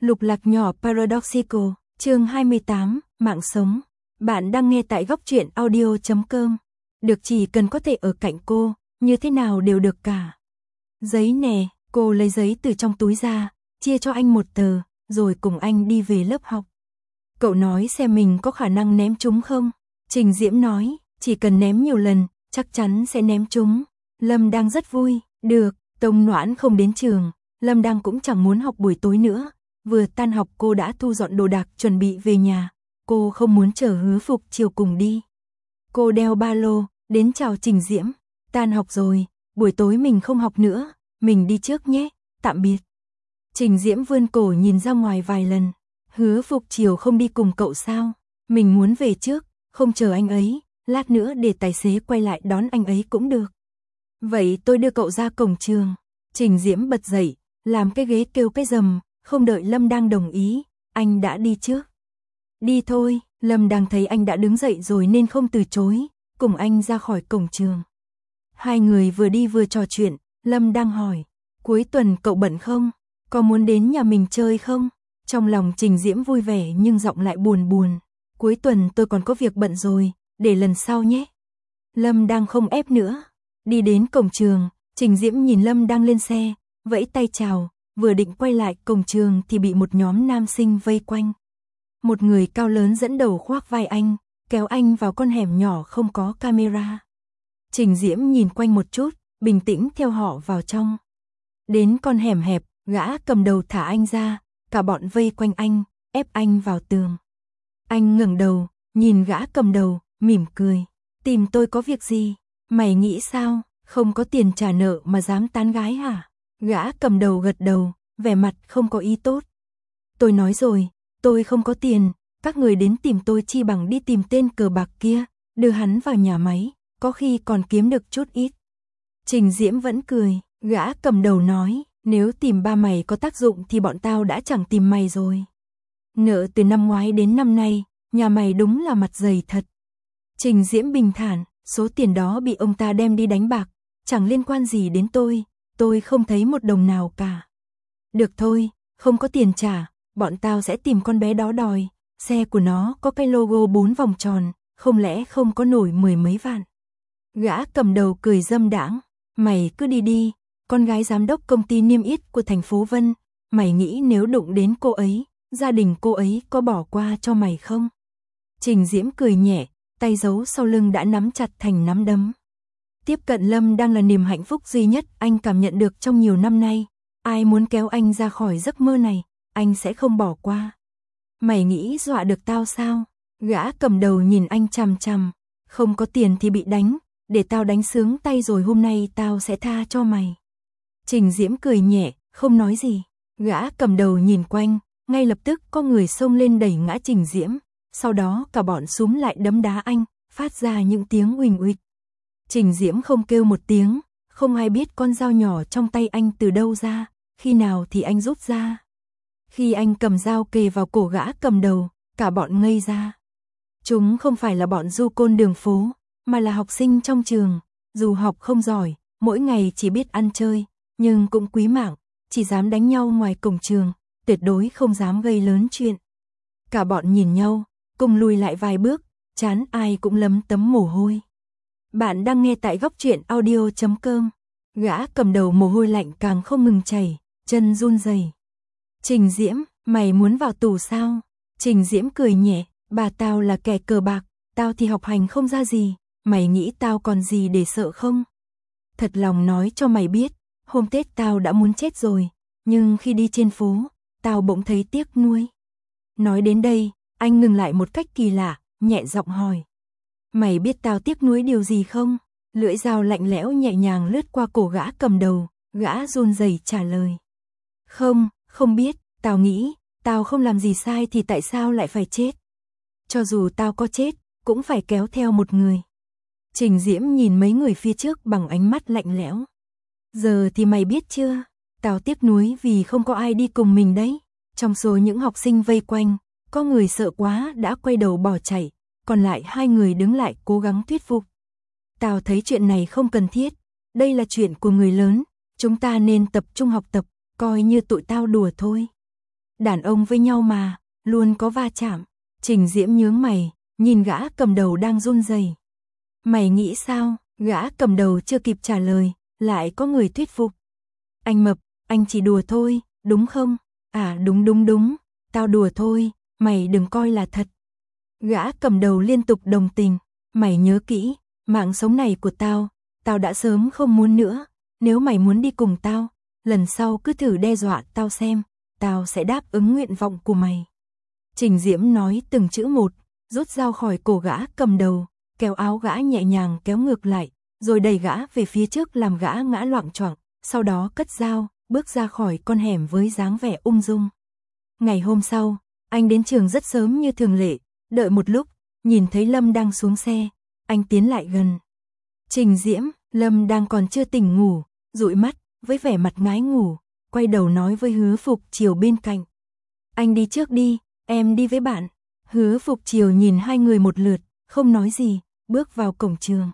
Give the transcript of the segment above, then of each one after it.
Lục lạc nhỏ Paradoxical, chương 28, mạng sống. Bạn đang nghe tại góc truyện audio.com. Được, chỉ cần có thể ở cạnh cô, như thế nào đều được cả. Giấy nè, cô lấy giấy từ trong túi ra, chia cho anh một tờ, rồi cùng anh đi về lớp học. Cậu nói xem mình có khả năng ném chúng không? Trình Diễm nói, chỉ cần ném nhiều lần, chắc chắn sẽ ném chúng. Lâm đang rất vui, được, Tông Noãn không đến trường, Lâm đang cũng chẳng muốn học buổi tối nữa. Vừa tan học cô đã thu dọn đồ đạc chuẩn bị về nhà, cô không muốn chờ Hứa Phục chiều cùng đi. Cô đeo ba lô, đến chào Trình Diễm, tan học rồi, buổi tối mình không học nữa, mình đi trước nhé, tạm biệt. Trình Diễm vươn cổ nhìn ra ngoài vài lần, Hứa Phục chiều không đi cùng cậu sao, mình muốn về trước, không chờ anh ấy, lát nữa để tài xế quay lại đón anh ấy cũng được. Vậy tôi đưa cậu ra cổng trường. Trình Diễm bật dậy, làm cái ghế kêu cái rầm, không đợi Lâm đang đồng ý, anh đã đi trước. Đi thôi, Lâm đang thấy anh đã đứng dậy rồi nên không từ chối, cùng anh ra khỏi cổng trường. Hai người vừa đi vừa trò chuyện, Lâm đang hỏi, cuối tuần cậu bận không? Có muốn đến nhà mình chơi không? Trong lòng Trình Diễm vui vẻ nhưng giọng lại buồn buồn. Cuối tuần tôi còn có việc bận rồi, để lần sau nhé. Lâm đang không ép nữa. Đi đến cổng trường, Trình Diễm nhìn Lâm đang lên xe, vẫy tay chào, vừa định quay lại cổng trường thì bị một nhóm nam sinh vây quanh. Một người cao lớn dẫn đầu khoác vai anh, kéo anh vào con hẻm nhỏ không có camera. Trình Diễm nhìn quanh một chút, bình tĩnh theo họ vào trong. Đến con hẻm hẹp, gã cầm đầu thả anh ra, cả bọn vây quanh anh, ép anh vào tường. Anh ngẩng đầu, nhìn gã cầm đầu, mỉm cười. Tìm tôi có việc gì? Mày nghĩ sao? Không có tiền trả nợ mà dám tán gái hả? Gã cầm đầu gật đầu, vẻ mặt không có ý tốt. Tôi nói rồi, tôi không có tiền, các người đến tìm tôi chi bằng đi tìm tên cờ bạc kia, đưa hắn vào nhà máy, có khi còn kiếm được chút ít. Trình Diễm vẫn cười, gã cầm đầu nói, nếu tìm ba mày có tác dụng thì bọn tao đã chẳng tìm mày rồi. Nợ từ năm ngoái đến năm nay, nhà mày đúng là mặt dày thật. Trình Diễm bình thản, số tiền đó bị ông ta đem đi đánh bạc, chẳng liên quan gì đến tôi không thấy một đồng nào cả. Được thôi, không có tiền trả, bọn tao sẽ tìm con bé đó đòi, xe của nó có cái logo 4 vòng tròn, không lẽ không có nổi 10 mấy vạn. Gã cầm đầu cười dâm đãng, mày cứ đi đi, con gái giám đốc công ty niêm yết của thành phố Vân, mày nghĩ nếu đụng đến cô ấy, gia đình cô ấy có bỏ qua cho mày không? Trình Diễm cười nhẹ, tay giấu sau lưng đã nắm chặt thành nắm đấm. Tiếp cận Lâm đang là niềm hạnh phúc duy nhất anh cảm nhận được trong nhiều năm nay. Ai muốn kéo anh ra khỏi giấc mơ này, anh sẽ không bỏ qua. Mày nghĩ dọa được tao sao? Gã cầm đầu nhìn anh chằm chằm. Không có tiền thì bị đánh, để tao đánh sướng tay rồi hôm nay tao sẽ tha cho mày. Trình Diễm cười nhẹ, không nói gì. Gã cầm đầu nhìn quanh, ngay lập tức có người xông lên đẩy ngã Trình Diễm. Sau đó cả bọn xúm lại đấm đá anh, phát ra những tiếng uỳnh uịch. Trình Diễm không kêu một tiếng, không ai biết con dao nhỏ trong tay anh từ đâu ra, khi nào thì anh rút ra. Khi anh cầm dao kề vào cổ gã cầm đầu, cả bọn ngây ra. Chúng không phải là bọn du côn đường phố, mà là học sinh trong trường, dù học không giỏi, mỗi ngày chỉ biết ăn chơi, nhưng cũng quý mạng, chỉ dám đánh nhau ngoài cổng trường, tuyệt đối không dám gây lớn chuyện. Cả bọn nhìn nhau, cùng lùi lại vài bước, trán ai cũng lấm tấm mồ hôi. Bạn đang nghe tại góc truyện audio.com. Gã cầm đầu mồ hôi lạnh càng không ngừng chảy, chân run rẩy. Trình Diễm, mày muốn vào tù sao? Trình Diễm cười nhẹ, bà tao là kẻ cờ bạc, tao thì học hành không ra gì, mày nghĩ tao còn gì để sợ không? Thật lòng nói cho mày biết, hôm Tết tao đã muốn chết rồi, nhưng khi đi trên phố, tao bỗng thấy tiếc nuối. Nói đến đây, anh ngừng lại một cách kỳ lạ, nhẹ giọng hỏi. Mày biết tao tiếc nuối điều gì không? Lưỡi dao lạnh lẽo nhẹ nhàng lướt qua cổ gã cầm đầu, gã run rẩy trả lời. Không biết, tao nghĩ, tao không làm gì sai thì tại sao lại phải chết? Cho dù tao có chết, cũng phải kéo theo một người. Trình Diễm nhìn mấy người phía trước bằng ánh mắt lạnh lẽo. Giờ thì mày biết chưa? Tao tiếc nuối vì không có ai đi cùng mình đấy. Trong số những học sinh vây quanh, có người sợ quá đã quay đầu bỏ chạy, còn lại hai người đứng lại cố gắng thuyết phục. Tao thấy chuyện này không cần thiết, đây là chuyện của người lớn, chúng ta nên tập trung học tập, coi như tụi tao đùa thôi. đàn ông với nhau mà, luôn có va chạm. Trình Diễm nhướng mày, nhìn gã cầm đầu đang run rẩy. Mày nghĩ sao? Gã cầm đầu chưa kịp trả lời, lại có người thuyết phục. Anh Mập, anh chỉ đùa thôi, đúng không? À đúng, tao đùa thôi, mày đừng coi là thật. Gã cầm đầu liên tục đồng tình, mày nhớ kỹ, mạng sống này của tao đã sớm không muốn nữa, nếu mày muốn đi cùng tao, lần sau cứ thử đe dọa tao xem, tao sẽ đáp ứng nguyện vọng của mày. Trình Diễm nói từng chữ một, rút dao khỏi cổ gã cầm đầu, kéo áo gã nhẹ nhàng kéo ngược lại, rồi đẩy gã về phía trước làm gã ngã loạng choạng, sau đó cất dao, bước ra khỏi con hẻm với dáng vẻ ung dung. Ngày hôm sau, anh đến trường rất sớm như thường lệ, đợi một lúc, nhìn thấy Lâm đang xuống xe, anh tiến lại gần. Trình Diễm, Lâm đang còn chưa tỉnh ngủ, dụi mắt, với vẻ mặt ngái ngủ, quay đầu nói với Hứa Phục Triều bên cạnh. Anh đi trước đi, em đi với bạn. Hứa Phục Triều nhìn hai người một lượt, không nói gì, bước vào cổng trường.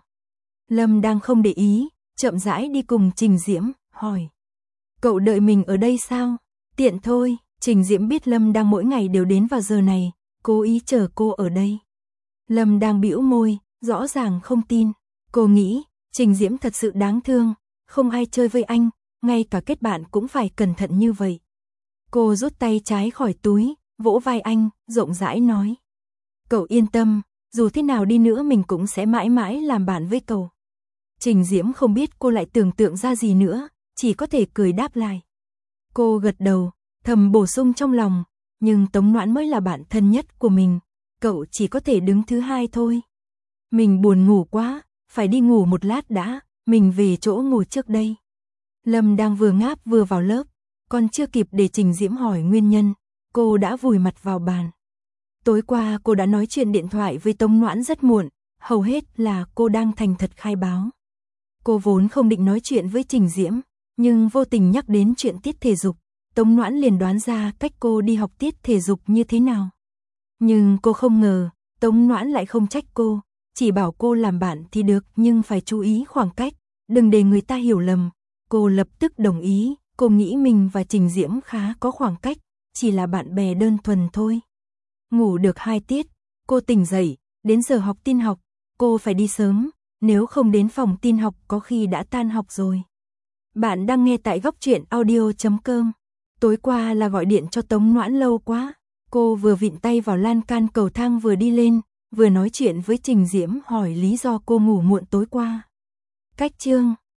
Lâm đang không để ý, chậm rãi đi cùng Trình Diễm, hỏi. Cậu đợi mình ở đây sao? Tiện thôi, Trình Diễm biết Lâm đang mỗi ngày đều đến vào giờ này, cố ý chờ cô ở đây. Lâm đang bĩu môi, rõ ràng không tin. Cô nghĩ, Trình Diễm thật sự đáng thương, không ai chơi với anh, ngay cả kết bạn cũng phải cẩn thận như vậy. Cô rút tay trái khỏi túi, vỗ vai anh, rộng rãi nói. Cậu yên tâm, dù thế nào đi nữa mình cũng sẽ mãi mãi làm bạn với cậu. Trình Diễm không biết cô lại tưởng tượng ra gì nữa, chỉ có thể cười đáp lại. Cô gật đầu, thầm bổ sung trong lòng, nhưng Tống Noãn mới là bạn thân nhất của mình, cậu chỉ có thể đứng thứ hai thôi. Mình buồn ngủ quá, phải đi ngủ một lát đã, mình về chỗ ngồi trước đây. Lâm đang vừa ngáp vừa vào lớp, còn chưa kịp để Trình Diễm hỏi nguyên nhân, cô đã vùi mặt vào bàn. Tối qua cô đã nói chuyện điện thoại với Tống Noãn rất muộn, hầu hết là cô đang thành thật khai báo. Cô vốn không định nói chuyện với Trình Diễm, nhưng vô tình nhắc đến chuyện tiết thể dục, Tống Noãn liền đoán ra cách cô đi học tiết thể dục như thế nào. Nhưng cô không ngờ, Tống Noãn lại không trách cô, chỉ bảo cô làm bạn thì được nhưng phải chú ý khoảng cách, đừng để người ta hiểu lầm. Cô lập tức đồng ý, cô nghĩ mình và Trình Diễm khá có khoảng cách, chỉ là bạn bè đơn thuần thôi. Ngủ được 2 tiết, cô tỉnh dậy, đến giờ học tin học, cô phải đi sớm, nếu không đến phòng tin học có khi đã tan học rồi. Bạn đang nghe tại Góc Truyện Audio.com. Tối qua là gọi điện cho Tống Noãn lâu quá, cô vừa vịn tay vào lan can cầu thang vừa đi lên, vừa nói chuyện với Trình Diễm hỏi lý do cô ngủ muộn tối qua. Cách chương